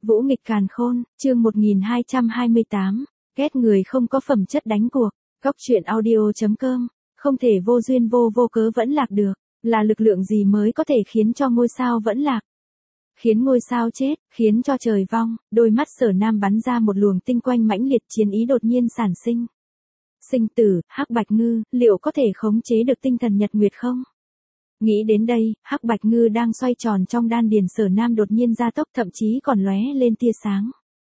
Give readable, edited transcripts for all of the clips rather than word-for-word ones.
Vũ nghịch càn khôn, chương 1228, ghét người không có phẩm chất đánh cuộc, Cóc truyện audio.com, không thể vô duyên vô cớ vẫn lạc được, là lực lượng gì mới có thể khiến cho ngôi sao vẫn lạc? Khiến ngôi sao chết, khiến cho trời vong, đôi mắt Sở Nam bắn ra một luồng tinh quang mãnh liệt, chiến ý đột nhiên sản sinh. Sinh tử, Hắc Bạch Ngư, liệu có thể khống chế được tinh thần nhật nguyệt không? Nghĩ đến đây, Hắc Bạch Ngư đang xoay tròn trong đan điền Sở Nam đột nhiên gia tốc, thậm chí còn lóe lên tia sáng.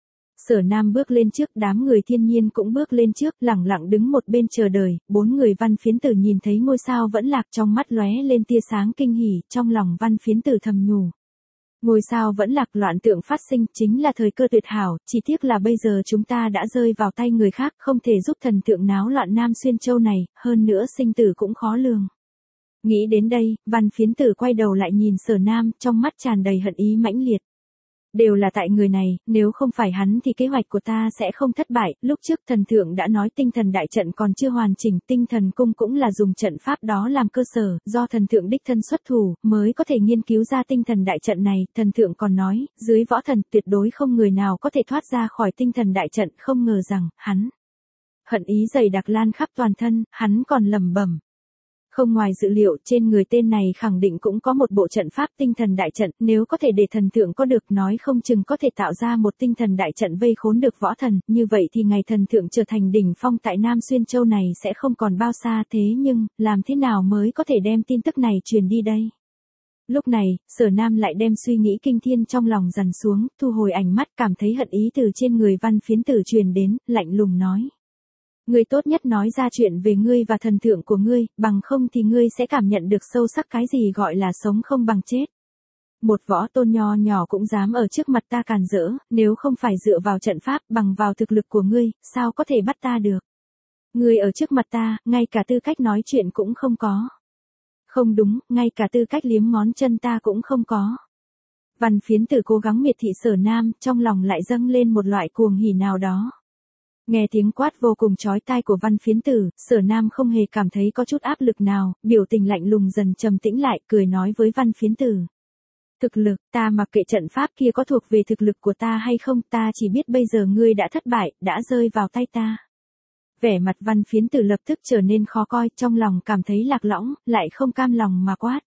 Sở Nam bước lên trước, đám người thiên nhiên cũng bước lên trước, lẳng lặng đứng một bên chờ đợi. Bốn người Văn Phiến Tử nhìn thấy ngôi sao vẫn lạc, trong mắt lóe lên tia sáng kinh hỉ, trong lòng Văn Phiến Tử thầm nhủ. Ngôi sao vẫn lạc, loạn tượng phát sinh, chính là thời cơ tuyệt hảo, chỉ tiếc là bây giờ chúng ta đã rơi vào tay người khác, không thể giúp thần tượng náo loạn Nam Xuyên Châu này, hơn nữa sinh tử cũng khó lường. Nghĩ đến đây, Văn Phiến Tử quay đầu lại nhìn Sở Nam, trong mắt tràn đầy hận ý mãnh liệt. Đều là tại người này, nếu không phải hắn thì kế hoạch của ta sẽ không thất bại. Lúc trước thần thượng đã nói tinh thần đại trận còn chưa hoàn chỉnh, tinh thần cung cũng là dùng trận pháp đó làm cơ sở, do thần thượng đích thân xuất thủ, mới có thể nghiên cứu ra tinh thần đại trận này. Thần thượng còn nói, dưới võ thần tuyệt đối không người nào có thể thoát ra khỏi tinh thần đại trận, không ngờ rằng, hắn. Hận ý dày đặc lan khắp toàn thân, hắn còn lẩm bẩm. Không ngoài dự liệu, trên người tên này khẳng định cũng có một bộ trận pháp tinh thần đại trận, nếu có thể để thần thượng có được, nói không chừng có thể tạo ra một tinh thần đại trận vây khốn được võ thần, như vậy thì ngày thần thượng trở thành đỉnh phong tại Nam Xuyên Châu này sẽ không còn bao xa. Thế nhưng, làm thế nào mới có thể đem tin tức này truyền đi đây? Lúc này, Sở Nam lại đem suy nghĩ kinh thiên trong lòng dằn xuống, thu hồi ánh mắt, cảm thấy hận ý từ trên người Văn Phiến Tử truyền đến, lạnh lùng nói. Ngươi tốt nhất nói ra chuyện về ngươi và thần thượng của ngươi, bằng không thì ngươi sẽ cảm nhận được sâu sắc cái gì gọi là sống không bằng chết. Một võ tôn nho nhỏ cũng dám ở trước mặt ta càn rỡ, nếu không phải dựa vào trận pháp, bằng vào thực lực của ngươi, sao có thể bắt ta được? Ngươi ở trước mặt ta, ngay cả tư cách nói chuyện cũng không có. Không đúng, ngay cả tư cách liếm ngón chân ta cũng không có. Văn Phiến Tử cố gắng miệt thị Sở Nam, trong lòng lại dâng lên một loại cuồng hỉ nào đó. Nghe tiếng quát vô cùng chói tai của Văn Phiến Tử, Sở Nam không hề cảm thấy có chút áp lực nào, biểu tình lạnh lùng dần trầm tĩnh lại, cười nói với Văn Phiến Tử. Thực lực, ta mặc kệ trận pháp kia có thuộc về thực lực của ta hay không, ta chỉ biết bây giờ ngươi đã thất bại, đã rơi vào tay ta. Vẻ mặt Văn Phiến Tử lập tức trở nên khó coi, trong lòng cảm thấy lạc lõng, lại không cam lòng mà quát.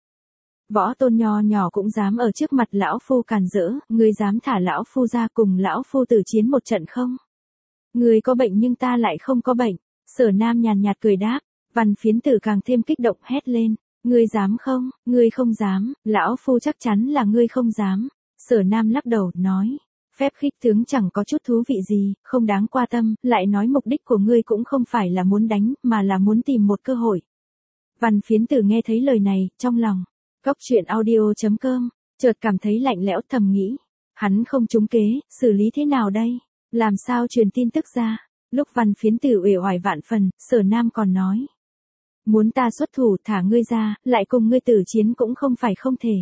Võ tôn nho nhỏ cũng dám ở trước mặt lão phu càn rỡ, ngươi dám thả lão phu ra cùng lão phu tử chiến một trận không? Ngươi có bệnh nhưng ta lại không có bệnh. Sở Nam nhàn nhạt cười đáp. Văn Phiến Tử càng thêm kích động hét lên. Ngươi dám không? Ngươi không dám, lão phu chắc chắn là ngươi không dám. Sở Nam lắc đầu, nói. Phép khích tướng chẳng có chút thú vị gì, không đáng qua tâm, lại nói mục đích của ngươi cũng không phải là muốn đánh, mà là muốn tìm một cơ hội. Văn Phiến Tử nghe thấy lời này, trong lòng. Cóc truyện audio.com, chợt cảm thấy lạnh lẽo, thầm nghĩ. Hắn không trúng kế, xử lý thế nào đây? Làm sao truyền tin tức ra? Lúc Văn Phiến Tử uể oải vạn phần, Sở Nam còn nói. Muốn ta xuất thủ thả ngươi ra, lại cùng ngươi tử chiến cũng không phải không thể.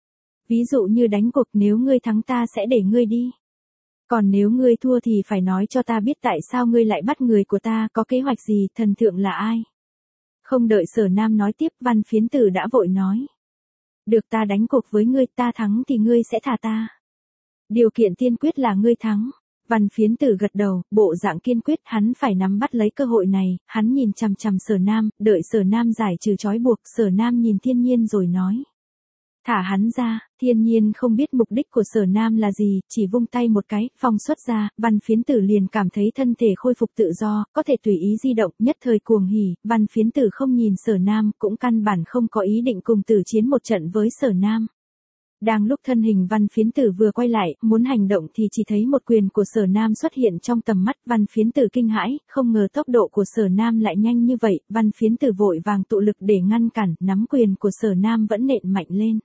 Ví dụ như đánh cuộc, nếu ngươi thắng ta sẽ để ngươi đi. Còn nếu ngươi thua thì phải nói cho ta biết tại sao ngươi lại bắt người của ta, có kế hoạch gì, thần thượng là ai? Không đợi Sở Nam nói tiếp, Văn Phiến Tử đã vội nói. Được, ta đánh cuộc với ngươi, ta thắng thì ngươi sẽ thả ta. Điều kiện tiên quyết là ngươi thắng. Văn Phiến Tử gật đầu, bộ dạng kiên quyết, hắn phải nắm bắt lấy cơ hội này. Hắn nhìn chằm chằm Sở Nam, đợi Sở Nam giải trừ trói buộc. Sở Nam nhìn Thiên Nhiên rồi nói. Thả hắn ra. Thiên Nhiên không biết mục đích của Sở Nam là gì, chỉ vung tay một cái, phong xuất ra. Văn Phiến Tử liền cảm thấy thân thể khôi phục tự do, có thể tùy ý di động, nhất thời cuồng hỉ. Văn Phiến Tử không nhìn Sở Nam, cũng căn bản không có ý định cùng tử chiến một trận với Sở Nam. Đang lúc thân hình Văn Phiến Tử vừa quay lại, muốn hành động thì chỉ thấy một quyền của Sở Nam xuất hiện trong tầm mắt. Văn Phiến Tử kinh hãi, không ngờ tốc độ của Sở Nam lại nhanh như vậy. Văn Phiến Tử vội vàng tụ lực để ngăn cản, nắm quyền của Sở Nam vẫn nện mạnh lên.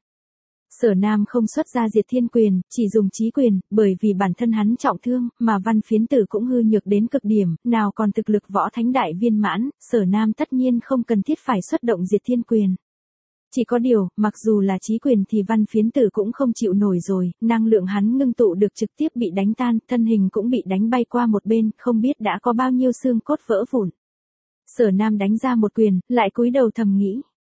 Sở Nam không xuất ra Diệt Thiên Quyền, chỉ dùng Chí Quyền, bởi vì bản thân hắn trọng thương, mà Văn Phiến Tử cũng hư nhược đến cực điểm, nào còn thực lực võ thánh đại viên mãn, Sở Nam tất nhiên không cần thiết phải xuất động Diệt Thiên Quyền. Chỉ có điều, mặc dù là Chí Quyền thì Văn Phiến Tử cũng không chịu nổi rồi, năng lượng hắn ngưng tụ được trực tiếp bị đánh tan, thân hình cũng bị đánh bay qua một bên, không biết đã có bao nhiêu xương cốt vỡ vụn. Sở Nam đánh ra một quyền, lại cúi đầu thầm nghĩ.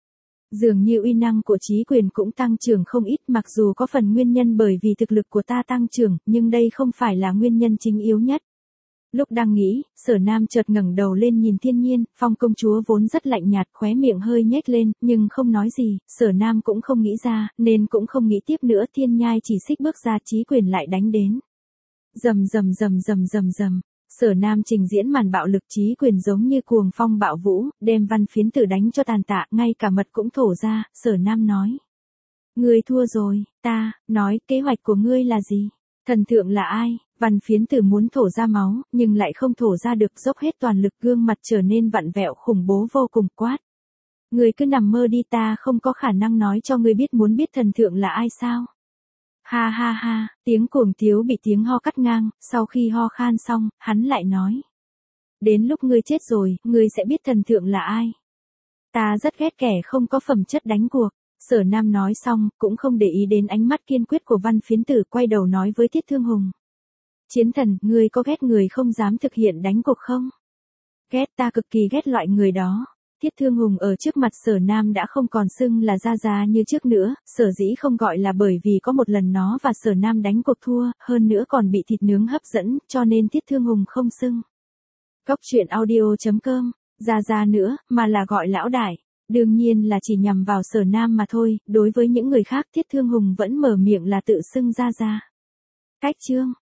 Dường như uy năng của Chí Quyền cũng tăng trưởng không ít, mặc dù có phần nguyên nhân bởi vì thực lực của ta tăng trưởng, nhưng đây không phải là nguyên nhân chính yếu nhất. Lúc đang nghĩ, Sở Nam chợt ngẩng đầu lên nhìn thiên nhiên, Phong công chúa vốn rất lạnh nhạt, khóe miệng hơi nhếch lên, nhưng không nói gì, Sở Nam cũng không nghĩ ra, nên cũng không nghĩ tiếp nữa. Thiên nhai chỉ xích bước ra, Chí Quyền lại đánh đến. Rầm rầm rầm rầm rầm rầm. Sở Nam trình diễn màn bạo lực, Chí Quyền giống như cuồng phong bạo vũ, đem Văn Phiến Tử đánh cho tàn tạ, ngay cả mật cũng thổ ra. Sở Nam nói: Ngươi thua rồi. Ta nói, kế hoạch của ngươi là gì? Thần thượng là ai? Văn Phiến Tử muốn thổ ra máu, nhưng lại không thổ ra được, dốc hết toàn lực, gương mặt trở nên vặn vẹo khủng bố vô cùng, quát: Ngươi cứ nằm mơ đi, ta không có khả năng nói cho ngươi biết. Muốn biết thần thượng là ai sao? Ha ha ha, tiếng cuồng tiếu bị tiếng ho cắt ngang, sau khi ho khan xong, hắn lại nói: Đến lúc ngươi chết rồi, ngươi sẽ biết thần thượng là ai. Ta rất ghét kẻ không có phẩm chất đánh cuộc. Sở Nam nói xong, cũng không để ý đến ánh mắt kiên quyết của Văn Phiến Tử, quay đầu nói với Tiết Thương Hùng: Chiến thần, ngươi có ghét người không dám thực hiện đánh cuộc không? Ghét, ta cực kỳ ghét loại người đó. Tiết Thương Hùng ở trước mặt Sở Nam đã không còn xưng là Gia Gia như trước nữa, sở dĩ không gọi là bởi vì có một lần nó và Sở Nam đánh cuộc thua, hơn nữa còn bị thịt nướng hấp dẫn, cho nên Tiết Thương Hùng không xưng Cóc truyện audio.com Gia Gia nữa, mà là gọi lão đại. Đương nhiên là chỉ nhằm vào Sở Nam mà thôi, đối với những người khác Tiết Thương Hùng vẫn mở miệng là tự xưng Gia Gia. Cách chương